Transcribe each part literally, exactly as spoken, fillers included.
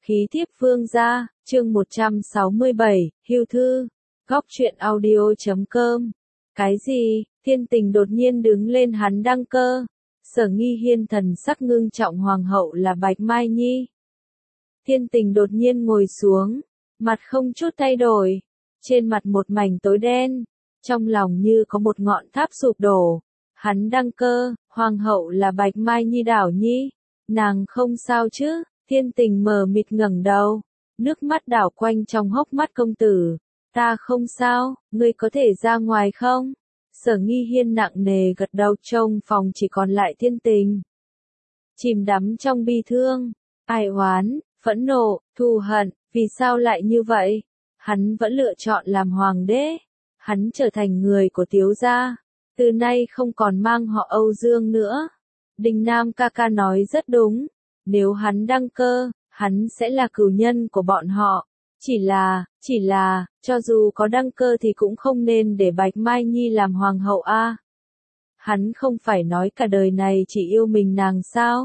Khí thiếp vương gia, chương một trăm sáu mươi bảy, hưu thư, góc truyện audio chấm com. Cái gì, Thiên Tình đột nhiên đứng lên hắn đăng cơ. Sở Nghi Hiên thần sắc ngưng trọng, hoàng hậu là Bạch Mai Nhi. Thiên Tình đột nhiên ngồi xuống, mặt không chút thay đổi, trên mặt một mảnh tối đen, trong lòng như có một ngọn tháp sụp đổ. Hắn đăng cơ, hoàng hậu là Bạch Mai Nhi Đảo Nhi, nàng không sao chứ? Thiên Tình mờ mịt ngẩng đầu, nước mắt đảo quanh trong hốc mắt công tử. Ta không sao, ngươi có thể ra ngoài không? Sở Nghi Hiên nặng nề gật đầu, trong phòng chỉ còn lại Thiên Tình. Chìm đắm trong bi thương, ai oán, phẫn nộ, thù hận, vì sao lại như vậy? Hắn vẫn lựa chọn làm hoàng đế, hắn trở thành người của Tiếu gia, từ nay không còn mang họ Âu Dương nữa. Đình Nam ca ca nói rất đúng. Nếu hắn đăng cơ, hắn sẽ là cửu nhân của bọn họ. Chỉ là, chỉ là, cho dù có đăng cơ thì cũng không nên để Bạch Mai Nhi làm hoàng hậu a. À. Hắn không phải nói cả đời này chỉ yêu mình nàng sao?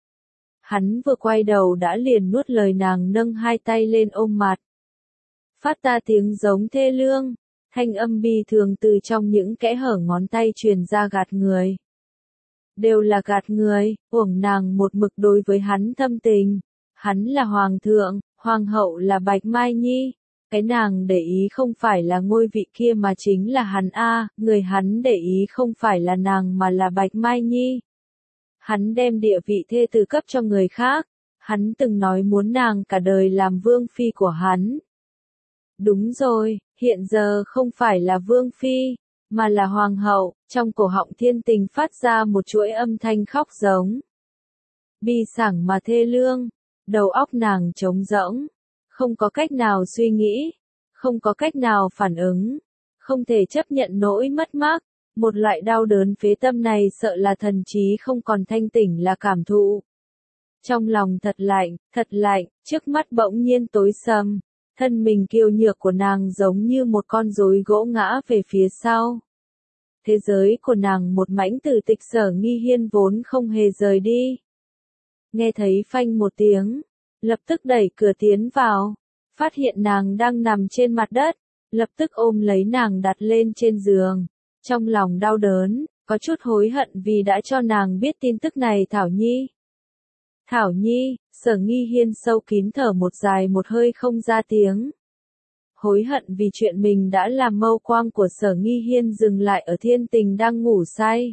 Hắn vừa quay đầu đã liền nuốt lời nàng, nâng hai tay lên ôm mặt. Phát ra tiếng giống thê lương, thanh âm bi thường từ trong những kẽ hở ngón tay truyền ra, gạt người. Đều là gạt người, uổng nàng một mực đối với hắn thâm tình. Hắn là hoàng thượng, hoàng hậu là Bạch Mai Nhi. Cái nàng để ý không phải là ngôi vị kia mà chính là hắn a, người hắn để ý không phải là nàng mà là Bạch Mai Nhi. Hắn đem địa vị thê tử cấp cho người khác, hắn từng nói muốn nàng cả đời làm vương phi của hắn. Đúng rồi, hiện giờ không phải là vương phi, mà là hoàng hậu. Trong cổ họng Thiên Tình phát ra một chuỗi âm thanh khóc giống. Bi sảng mà thê lương, đầu óc nàng trống rỗng, không có cách nào suy nghĩ, không có cách nào phản ứng, không thể chấp nhận nỗi mất mát, một loại đau đớn phế tâm này sợ là thần trí không còn thanh tỉnh là cảm thụ. Trong lòng thật lạnh, thật lạnh, trước mắt bỗng nhiên tối sầm, thân mình kiêu nhược của nàng giống như một con rối gỗ ngã về phía sau. Thế giới của nàng một mảnh tử tịch. Sở Nghi Hiên vốn không hề rời đi. Nghe thấy phanh một tiếng, lập tức đẩy cửa tiến vào, phát hiện nàng đang nằm trên mặt đất, lập tức ôm lấy nàng đặt lên trên giường. Trong lòng đau đớn, có chút hối hận vì đã cho nàng biết tin tức này. Thảo Nhi. Thảo Nhi, Sở Nghi Hiên sâu kín thở một dài một hơi không ra tiếng. Hối hận vì chuyện mình đã làm. Mâu quang của Sở Nghi Hiên dừng lại ở Thiên Tình đang ngủ say.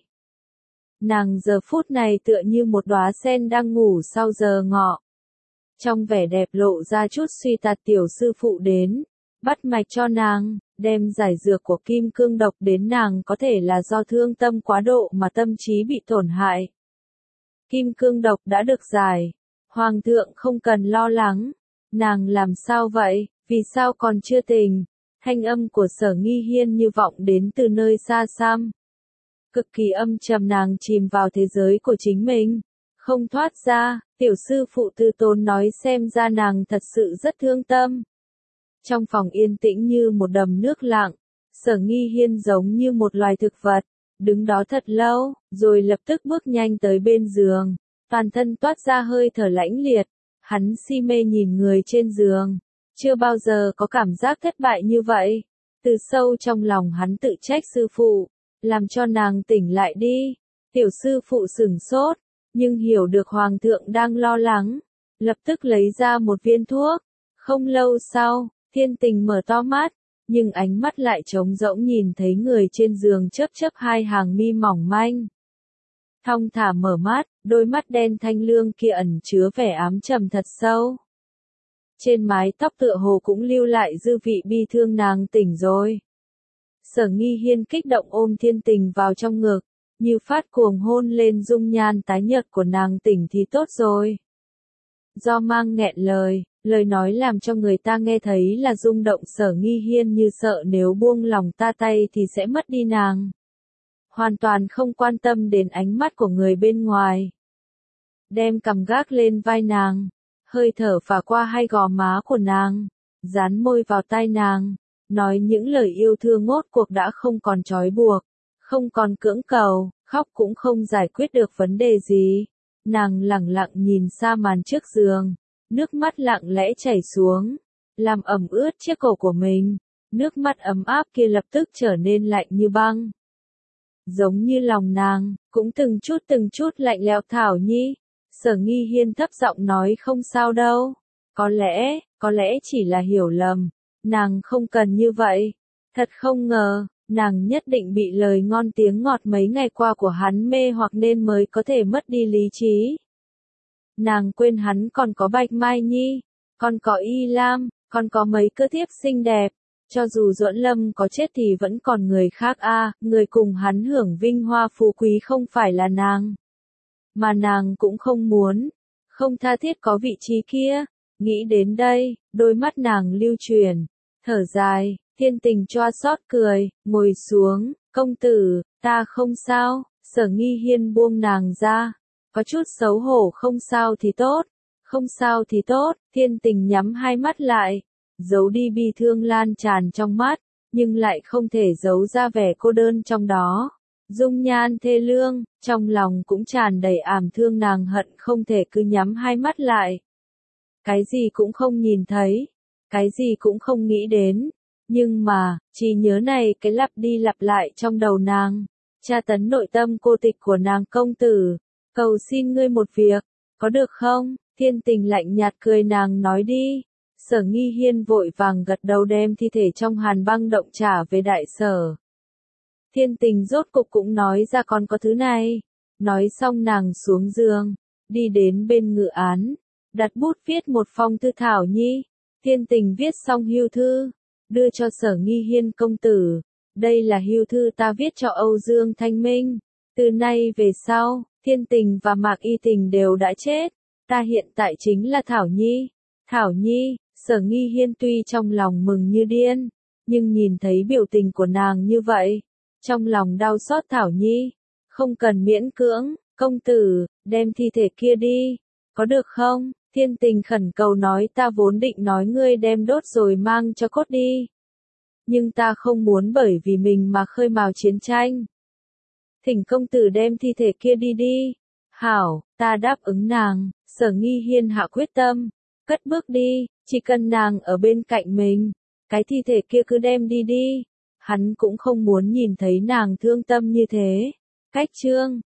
Nàng giờ phút này tựa như một đóa sen đang ngủ sau giờ ngọ. Trong vẻ đẹp lộ ra chút suy tạt. Tiểu sư phụ đến, bắt mạch cho nàng, đem giải dược của kim cương độc đến nàng, có thể là do thương tâm quá độ mà tâm trí bị tổn hại. Kim cương độc đã được giải, hoàng thượng không cần lo lắng. Nàng làm sao vậy? Vì sao còn chưa tỉnh? Thanh âm của Sở Nghi Hiên như vọng đến từ nơi xa xăm. Cực kỳ âm trầm, nàng chìm vào thế giới của chính mình, không thoát ra. Tiểu sư phụ tư tốn nói xem ra nàng thật sự rất thương tâm. Trong phòng yên tĩnh như một đầm nước lặng, Sở Nghi Hiên giống như một loài thực vật, đứng đó thật lâu, rồi lập tức bước nhanh tới bên giường, toàn thân toát ra hơi thở lãnh liệt. Hắn si mê nhìn người trên giường. Chưa bao giờ có cảm giác thất bại như vậy. Từ sâu trong lòng hắn tự trách sư phụ, làm cho nàng tỉnh lại đi. Tiểu sư phụ sửng sốt, nhưng hiểu được hoàng thượng đang lo lắng, lập tức lấy ra một viên thuốc. Không lâu sau, Thiên Tình mở to mắt, nhưng ánh mắt lại trống rỗng, nhìn thấy người trên giường chớp chớp hai hàng mi mỏng manh. Thong thả mở mắt, đôi mắt đen thanh lương kia ẩn chứa vẻ ám trầm thật sâu. Trên mái tóc tựa hồ cũng lưu lại dư vị bi thương. Nàng tỉnh rồi. Sở Nghi Hiên kích động ôm Thiên Tình vào trong ngực, như phát cuồng hôn lên dung nhan tái nhợt của nàng. Tỉnh thì tốt rồi. Do mang nghẹn lời, lời nói làm cho người ta nghe thấy là rung động. Sở Nghi Hiên như sợ nếu buông lòng ta tay thì sẽ mất đi nàng. Hoàn toàn không quan tâm đến ánh mắt của người bên ngoài. Đem cằm gác lên vai nàng, hơi thở phả qua hai gò má của nàng, dán môi vào tai nàng, nói những lời yêu thương ngốt cuộc đã không còn trói buộc, không còn cưỡng cầu, khóc cũng không giải quyết được vấn đề gì. Nàng lẳng lặng nhìn xa màn trước giường, nước mắt lặng lẽ chảy xuống, làm ẩm ướt chiếc cổ của mình. Nước mắt ấm áp kia lập tức trở nên lạnh như băng. Giống như lòng nàng, cũng từng chút từng chút lạnh lẽo. Thảo Nhi, Sở Nghi Hiên thấp giọng nói không sao đâu. Có lẽ, có lẽ chỉ là hiểu lầm, nàng không cần như vậy. Thật không ngờ, nàng nhất định bị lời ngon tiếng ngọt mấy ngày qua của hắn mê hoặc nên mới có thể mất đi lý trí. Nàng quên hắn còn có Bạch Mai Nhi, còn có Y Lam, còn có mấy cơ thiếp xinh đẹp. Cho dù Duẫn Lâm có chết thì vẫn còn người khác a, à, người cùng hắn hưởng vinh hoa phú quý không phải là nàng. Mà nàng cũng không muốn, không tha thiết có vị trí kia. Nghĩ đến đây, đôi mắt nàng lưu chuyển, thở dài, Thiên Tình choa xót cười, ngồi xuống, công tử, ta không sao. Sở Nghi Hiên buông nàng ra, có chút xấu hổ. Không sao thì tốt, không sao thì tốt. Thiên Tình nhắm hai mắt lại, giấu đi bi thương lan tràn trong mắt, nhưng lại không thể giấu ra vẻ cô đơn trong đó. Dung nhan thê lương, trong lòng cũng tràn đầy ảm thương. Nàng hận không thể cứ nhắm hai mắt lại, cái gì cũng không nhìn thấy, cái gì cũng không nghĩ đến. Nhưng mà, trí nhớ này cái lặp đi lặp lại trong đầu nàng, tra tấn nội tâm cô tịch của nàng. Công tử, cầu xin ngươi một việc, có được không? Thiên Tình lạnh nhạt cười. Nàng nói đi. Sở Nghi Hiên vội vàng gật đầu, đem thi thể trong hàn băng động trả về đại sở. Thiên Tình rốt cục cũng nói ra còn có thứ này. Nói xong nàng xuống giường, đi đến bên ngự án, đặt bút viết một phong thư. Thảo Nhi, Thiên Tình viết xong hưu thư, đưa cho Sở Nghi Hiên. Công tử, đây là hưu thư ta viết cho Âu Dương Thanh Minh. Từ nay về sau, Thiên Tình và Mạc Y Tình đều đã chết. Ta hiện tại chính là Thảo Nhi. Thảo Nhi, Sở Nghi Hiên tuy trong lòng mừng như điên, nhưng nhìn thấy biểu tình của nàng như vậy, trong lòng đau xót. Thảo Nhi, không cần miễn cưỡng, công tử, đem thi thể kia đi, có được không? Thiên Tình khẩn cầu nói. Ta vốn định nói ngươi đem đốt rồi mang cho cốt đi, nhưng ta không muốn bởi vì mình mà khơi mào chiến tranh. Thỉnh công tử đem thi thể kia đi đi. Hảo, ta đáp ứng nàng. Sở Nghi Hiên hạ quyết tâm, cất bước đi, chỉ cần nàng ở bên cạnh mình, cái thi thể kia cứ đem đi đi. Hắn cũng không muốn nhìn thấy nàng thương tâm như thế. Cách chương